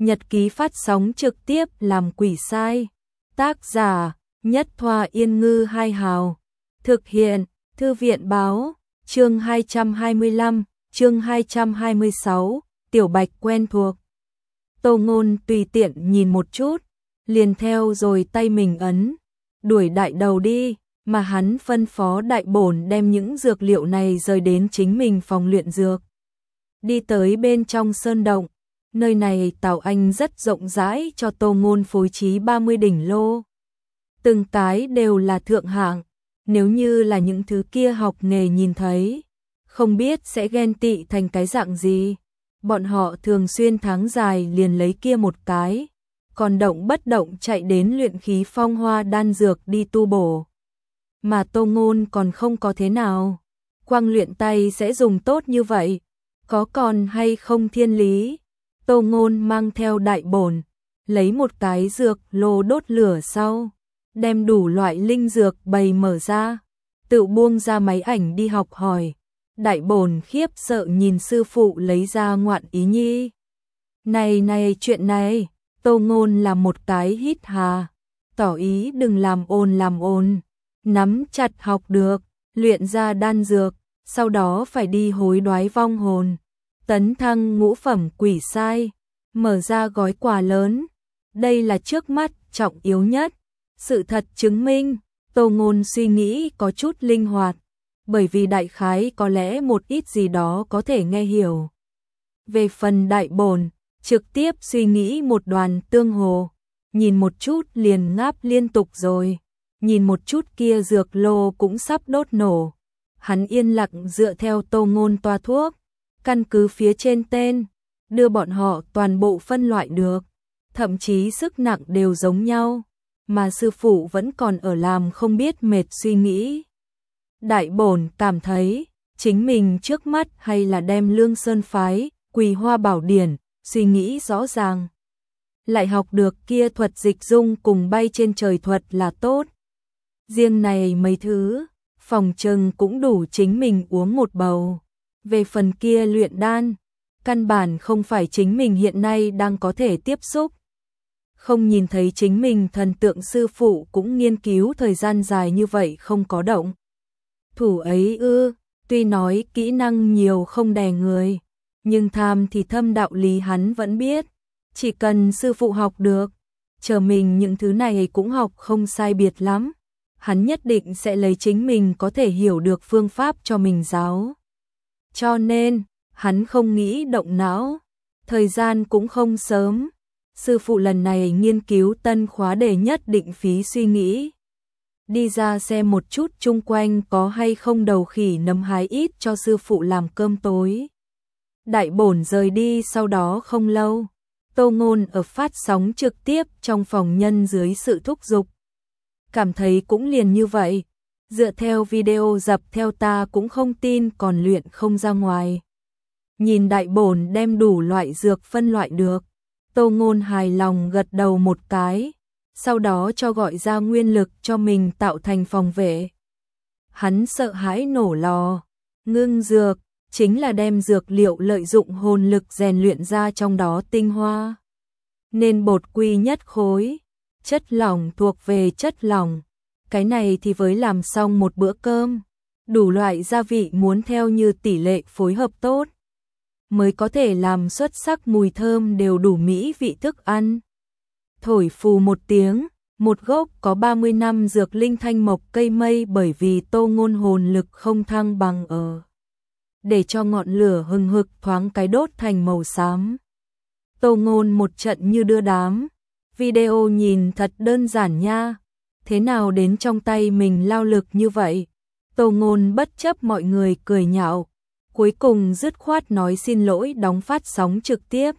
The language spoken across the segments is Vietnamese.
Nhật ký phát sóng trực tiếp làm quỷ sai. Tác giả: Nhất Thoa Yên Ngư Hai Hào. Thực hiện: Thư viện Báo. Chương 225, chương 226, Tiểu Bạch quen thuộc. Tô Ngôn tùy tiện nhìn một chút, liền theo rồi tay mình ấn, đuổi đại đầu đi, mà hắn phân phó đại bổn đem những dược liệu này rời đến chính mình phòng luyện dược. Đi tới bên trong sơn động, nơi này Tào Anh rất rộng rãi cho Tô Ngôn phối trí 30 đỉnh lô. Từng cái đều là thượng hạng, nếu như là những thứ kia học nghề nhìn thấy, không biết sẽ ghen tị thành cái dạng gì. Bọn họ thường xuyên tháng dài liền lấy kia một cái, còn động bất động chạy đến luyện khí phong hoa đan dược đi tu bổ. Mà Tô Ngôn còn không có thế nào, quang luyện tay sẽ dùng tốt như vậy, có còn hay không thiên lý. Tô Ngôn mang theo đại bổn, lấy một cái dược lô đốt lửa sau, đem đủ loại linh dược bày mở ra, tự buông ra máy ảnh đi học hỏi. Đại bổn khiếp sợ nhìn sư phụ lấy ra ngoạn ý nhi. Này chuyện này, Tô Ngôn là một cái hít hà, tỏ ý đừng làm ồn, nắm chặt học được, luyện ra đan dược, sau đó phải đi hối đoái vong hồn, tấn thăng ngũ phẩm quỷ sai, mở ra gói quà lớn. Đây là trước mắt trọng yếu nhất. Sự thật chứng minh, Tô Ngôn suy nghĩ có chút linh hoạt, bởi vì đại khái có lẽ một ít gì đó có thể nghe hiểu. Về phần đại bổn, trực tiếp suy nghĩ một đoàn tương hồ, nhìn một chút liền ngáp liên tục rồi, nhìn một chút kia dược lô cũng sắp đốt nổ. Hắn yên lặng dựa theo Tô Ngôn toa thuốc, căn cứ phía trên tên, đưa bọn họ toàn bộ phân loại được, thậm chí sức nặng đều giống nhau, mà sư phụ vẫn còn ở làm không biết mệt suy nghĩ. Đại bổn cảm thấy, chính mình trước mắt hay là đem Lương Sơn phái, Quỳ Hoa Bảo Điển, suy nghĩ rõ ràng. Lại học được kia thuật dịch dung cùng bay trên trời thuật là tốt. Riêng này mấy thứ, phòng trừng cũng đủ chính mình uống một bầu. Về phần kia luyện đan, căn bản không phải chính mình hiện nay đang có thể tiếp xúc. Không nhìn thấy chính mình thần tượng sư phụ cũng nghiên cứu thời gian dài như vậy không có động thủ ấy ư. Tuy nói kỹ năng nhiều không đè người, nhưng tham thì thâm đạo lý hắn vẫn biết. Chỉ cần sư phụ học được, chờ mình những thứ này cũng học không sai biệt lắm. Hắn nhất định sẽ lấy chính mình có thể hiểu được phương pháp cho mình giáo. Cho nên, hắn không nghĩ động não. Thời gian cũng không sớm. Sư phụ lần này nghiên cứu tân khóa đề nhất định phí suy nghĩ. Đi ra xem một chút chung quanh có hay không đầu khỉ nấm hái ít cho sư phụ làm cơm tối. Đại bổn rời đi sau đó không lâu, Tô Ngôn ở phát sóng trực tiếp trong phòng nhân dưới sự thúc giục. Cảm thấy cũng liền như vậy, dựa theo video dập theo ta cũng không tin còn luyện không ra ngoài. Nhìn đại bổn đem đủ loại dược phân loại được, Tô Ngôn hài lòng gật đầu một cái, sau đó cho gọi ra nguyên lực cho mình tạo thành phòng vệ. Hắn sợ hãi nổ lò, ngưng dược, chính là đem dược liệu lợi dụng hồn lực rèn luyện ra trong đó tinh hoa. Nên bột quy nhất khối, chất lỏng thuộc về chất lỏng, cái này thì với làm xong một bữa cơm, đủ loại gia vị muốn theo như tỷ lệ phối hợp tốt, mới có thể làm xuất sắc mùi thơm đều đủ mỹ vị thức ăn. Thổi phù một tiếng, một gốc có 30 năm dược linh thanh mộc cây mây bởi vì Tô Ngôn hồn lực không thăng bằng ở. Để cho ngọn lửa hừng hực thoáng cái đốt thành màu xám. Tô Ngôn một trận như đưa đám. Video nhìn thật đơn giản nha. Thế nào đến trong tay mình lao lực như vậy? Tô Ngôn bất chấp mọi người cười nhạo. Cuối cùng dứt khoát nói xin lỗi đóng phát sóng trực tiếp.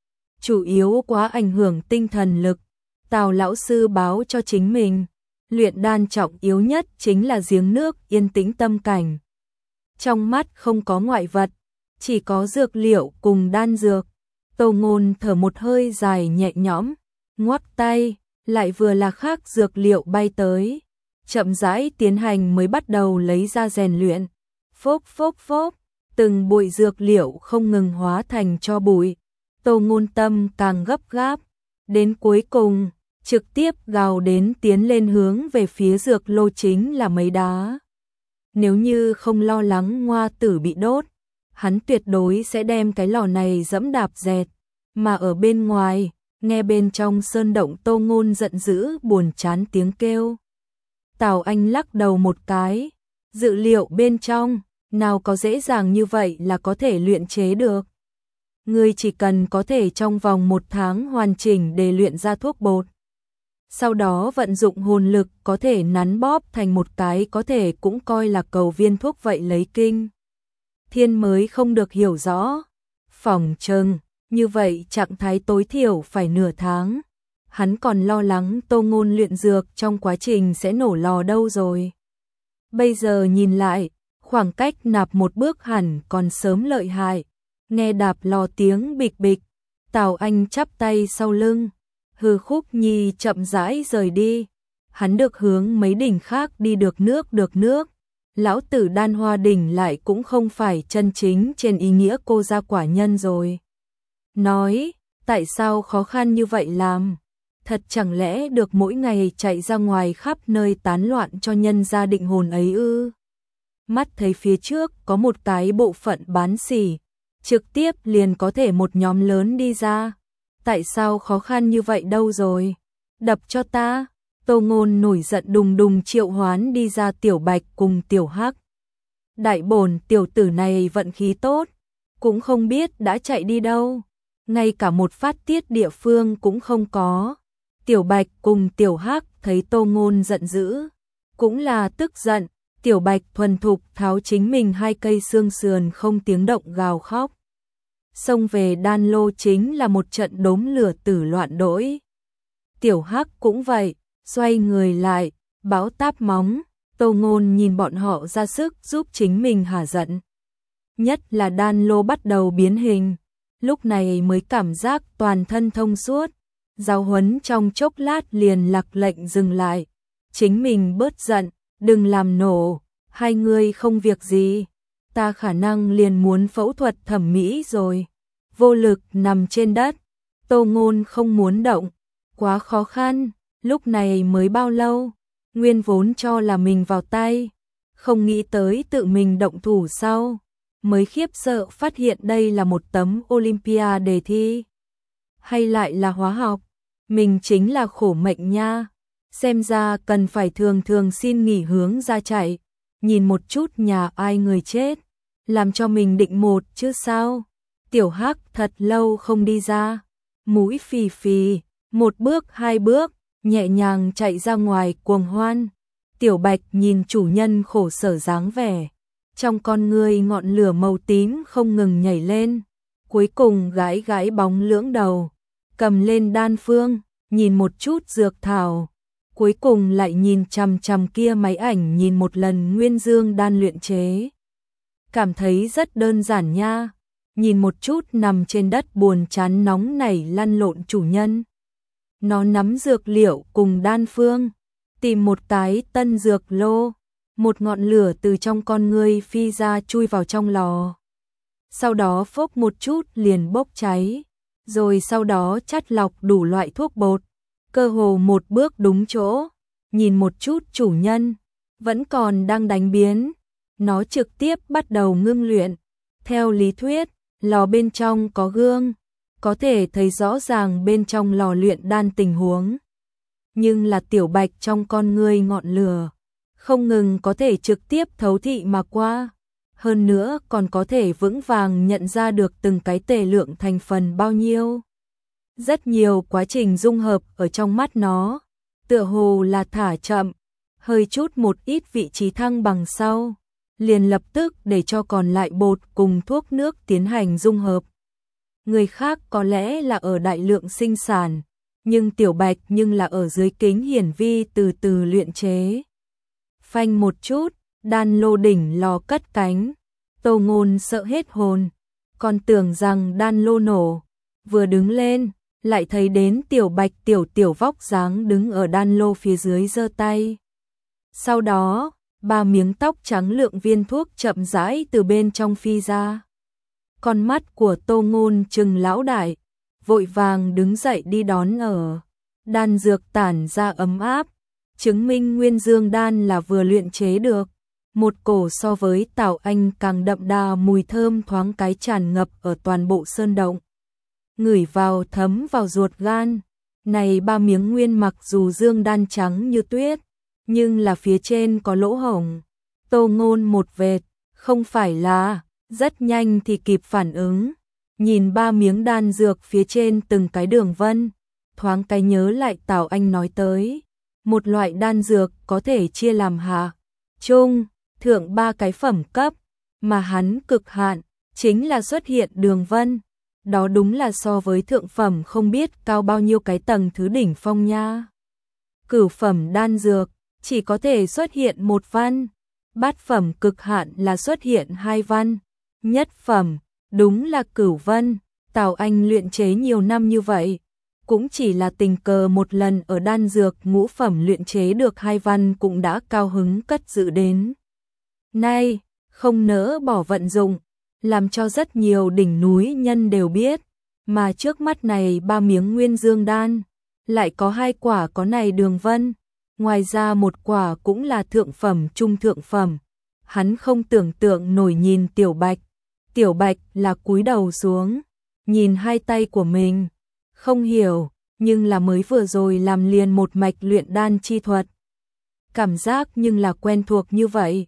Chủ yếu quá ảnh hưởng tinh thần lực. Tào lão sư báo cho chính mình, luyện đan trọng yếu nhất chính là giếng nước yên tĩnh tâm cảnh. Trong mắt không có ngoại vật, chỉ có dược liệu cùng đan dược. Tô Ngôn thở một hơi dài nhẹ nhõm, ngoắc tay, lại vừa là khác dược liệu bay tới. Chậm rãi tiến hành mới bắt đầu lấy ra rèn luyện. Phốc phốc phốc, từng bụi dược liệu không ngừng hóa thành tro bụi. Tô Ngôn tâm càng gấp gáp, đến cuối cùng, trực tiếp gào đến tiến lên hướng về phía dược lô chính là mấy đá. Nếu như không lo lắng Ngoa Tử bị đốt, hắn tuyệt đối sẽ đem cái lò này dẫm đạp dẹt, mà ở bên ngoài, nghe bên trong sơn động Tô Ngôn giận dữ buồn chán tiếng kêu. Tào Anh lắc đầu một cái, dự liệu bên trong, nào có dễ dàng như vậy là có thể luyện chế được. Ngươi chỉ cần có thể trong vòng 1 tháng hoàn chỉnh để luyện ra thuốc bột. Sau đó vận dụng hồn lực có thể nắn bóp thành một cái có thể cũng coi là cầu viên thuốc vậy lấy kinh. Thiên mới không được hiểu rõ. Phỏng chừng, như vậy trạng thái tối thiểu phải nửa tháng. Hắn còn lo lắng Tô Ngôn luyện dược trong quá trình sẽ nổ lò đâu rồi. Bây giờ nhìn lại, khoảng cách nạp một bước hẳn còn sớm lợi hại. Nghe đạp lò tiếng bịch bịch, Tào Anh chắp tay sau lưng. Hư Khúc Nhi chậm rãi rời đi. Hắn được hướng mấy đỉnh khác đi được nước. Lão tử Đan Hoa đỉnh lại cũng không phải chân chính trên ý nghĩa cô gia quả nhân rồi. Nói, tại sao khó khăn như vậy làm? Thật chẳng lẽ được mỗi ngày chạy ra ngoài khắp nơi tán loạn cho nhân gia định hồn ấy ư? Mắt thấy phía trước có một cái bộ phận bán xỉ, trực tiếp liền có thể một nhóm lớn đi ra. Tại sao khó khăn như vậy đâu rồi? Đập cho ta. Tô Ngôn nổi giận đùng đùng triệu hoán đi ra Tiểu Bạch cùng Tiểu Hắc. Đại bổn tiểu tử này vận khí tốt, cũng không biết đã chạy đi đâu. Ngay cả một phát tiết địa phương cũng không có. Tiểu Bạch cùng Tiểu Hắc thấy Tô Ngôn giận dữ, cũng là tức giận. Tiểu Bạch thuần thục tháo chính mình 2 cây xương sườn không tiếng động gào khóc. Xông về đan lô chính là một trận đốm lửa tử loạn đỗi. Tiểu Hắc cũng vậy, xoay người lại, báo táp móng. Tô Ngôn nhìn bọn họ ra sức giúp chính mình hả giận. Nhất là đan lô bắt đầu biến hình, lúc này mới cảm giác toàn thân thông suốt. Giáo huấn trong chốc lát liền lạc lệnh dừng lại. Chính mình bớt giận, đừng làm nổ, hai người không việc gì. Ta khả năng liền muốn phẫu thuật thẩm mỹ rồi. Vô lực nằm trên đất. Tô Ngôn không muốn động, quá khó khăn. Lúc này mới bao lâu, nguyên vốn cho là mình vào tay, không nghĩ tới tự mình động thủ sau, mới khiếp sợ phát hiện đây là một tấm Olympia đề thi. Hay lại là hóa học, mình chính là khổ mệnh nha, xem ra cần phải thường xin nghỉ hướng ra chạy, nhìn một chút nhà ai người chết, làm cho mình định một chứ sao. Tiểu Hắc thật lâu không đi ra, mũi phì phì, 1 bước 2 bước, nhẹ nhàng chạy ra ngoài cuồng hoan. Tiểu Bạch nhìn chủ nhân khổ sở dáng vẻ, trong con ngươi ngọn lửa màu tím không ngừng nhảy lên, cuối cùng gãi gãi bóng lưỡng đầu, cầm lên đan phương, nhìn một chút dược thảo, cuối cùng lại nhìn chằm chằm kia máy ảnh nhìn một lần nguyên dương đan luyện chế. Cảm thấy rất đơn giản nha, nhìn một chút nằm trên đất buồn chán nóng nảy lăn lộn chủ nhân. Nó nắm dược liệu cùng đan phương, tìm một cái tân dược lô, một ngọn lửa từ trong con ngươi phi ra chui vào trong lò. Sau đó phốc một chút liền bốc cháy, rồi sau đó chắt lọc đủ loại thuốc bột, cơ hồ một bước đúng chỗ. Nhìn một chút chủ nhân, vẫn còn đang đánh biến, nó trực tiếp bắt đầu ngưng luyện. Theo lý thuyết, lò bên trong có gương, có thể thấy rõ ràng bên trong lò luyện đan tình huống. Nhưng là Tiểu Bạch trong con ngươi ngọn lửa, không ngừng có thể trực tiếp thấu thị mà qua. Hơn nữa còn có thể vững vàng nhận ra được từng cái tề lượng thành phần bao nhiêu. Rất nhiều quá trình dung hợp ở trong mắt nó, tựa hồ là thả chậm, hơi chút một ít vị trí thăng bằng sau, liền lập tức để cho còn lại bột cùng thuốc nước tiến hành dung hợp. Người khác có lẽ là ở đại lượng sinh sản, nhưng Tiểu Bạch nhưng là ở dưới kính hiển vi từ từ luyện chế. Phanh một chút, đan lô đỉnh lò cất cánh, Tô Ngôn sợ hết hồn, còn tưởng rằng đan lô nổ, vừa đứng lên, lại thấy đến Tiểu Bạch tiểu vóc dáng đứng ở đan lô phía dưới giơ tay. Sau đó, 3 miếng tóc trắng lượng viên thuốc chậm rãi từ bên trong phi ra. Con mắt của Tô Ngôn trừng lão đại, vội vàng đứng dậy đi đón ở. Đan dược tản ra ấm áp, chứng minh nguyên dương đan là vừa luyện chế được. Một cổ so với Tào Anh càng đậm đà mùi thơm thoáng cái tràn ngập ở toàn bộ sơn động. Ngửi vào thấm vào ruột gan. Này 3 miếng nguyên mặc dù dương đan trắng như tuyết, nhưng là phía trên có lỗ hổng. Tô Ngôn một vệt, không phải là, rất nhanh thì kịp phản ứng. Nhìn 3 miếng đan dược phía trên từng cái đường vân, thoáng cái nhớ lại Tào Anh nói tới. Một loại đan dược có thể chia làm hạ, trung, thượng 3 cái phẩm cấp, mà hắn cực hạn, chính là xuất hiện đường vân. Đó đúng là so với thượng phẩm không biết cao bao nhiêu cái tầng thứ đỉnh phong nha. Cửu phẩm đan dược, chỉ có thể xuất hiện 1 văn. Bát phẩm cực hạn là xuất hiện 2 văn. Nhất phẩm, đúng là cửu vân. Tào Anh luyện chế nhiều năm như vậy, cũng chỉ là tình cờ một lần ở đan dược ngũ phẩm luyện chế được 2 văn cũng đã cao hứng cất giữ đến. Nay, không nỡ bỏ vận dụng, làm cho rất nhiều đỉnh núi nhân đều biết, mà trước mắt này 3 miếng nguyên dương đan, lại có 2 quả có này đường vân, ngoài ra 1 quả cũng là thượng phẩm trung thượng phẩm. Hắn không tưởng tượng nổi nhìn Tiểu Bạch là cúi đầu xuống, nhìn 2 tay của mình, không hiểu, nhưng là mới vừa rồi làm liền một mạch luyện đan chi thuật. Cảm giác nhưng là quen thuộc như vậy,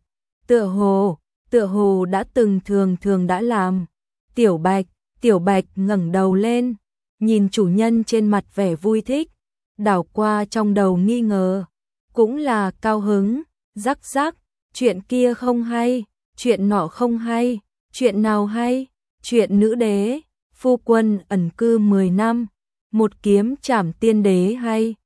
tựa hồ đã từng thường đã làm. Tiểu Bạch ngẩng đầu lên, nhìn chủ nhân trên mặt vẻ vui thích, đảo qua trong đầu nghi ngờ, cũng là cao hứng, rắc, chuyện kia không hay, chuyện nọ không hay, chuyện nào hay, chuyện nữ đế, phu quân ẩn cư 10 năm, một kiếm trảm tiên đế hay,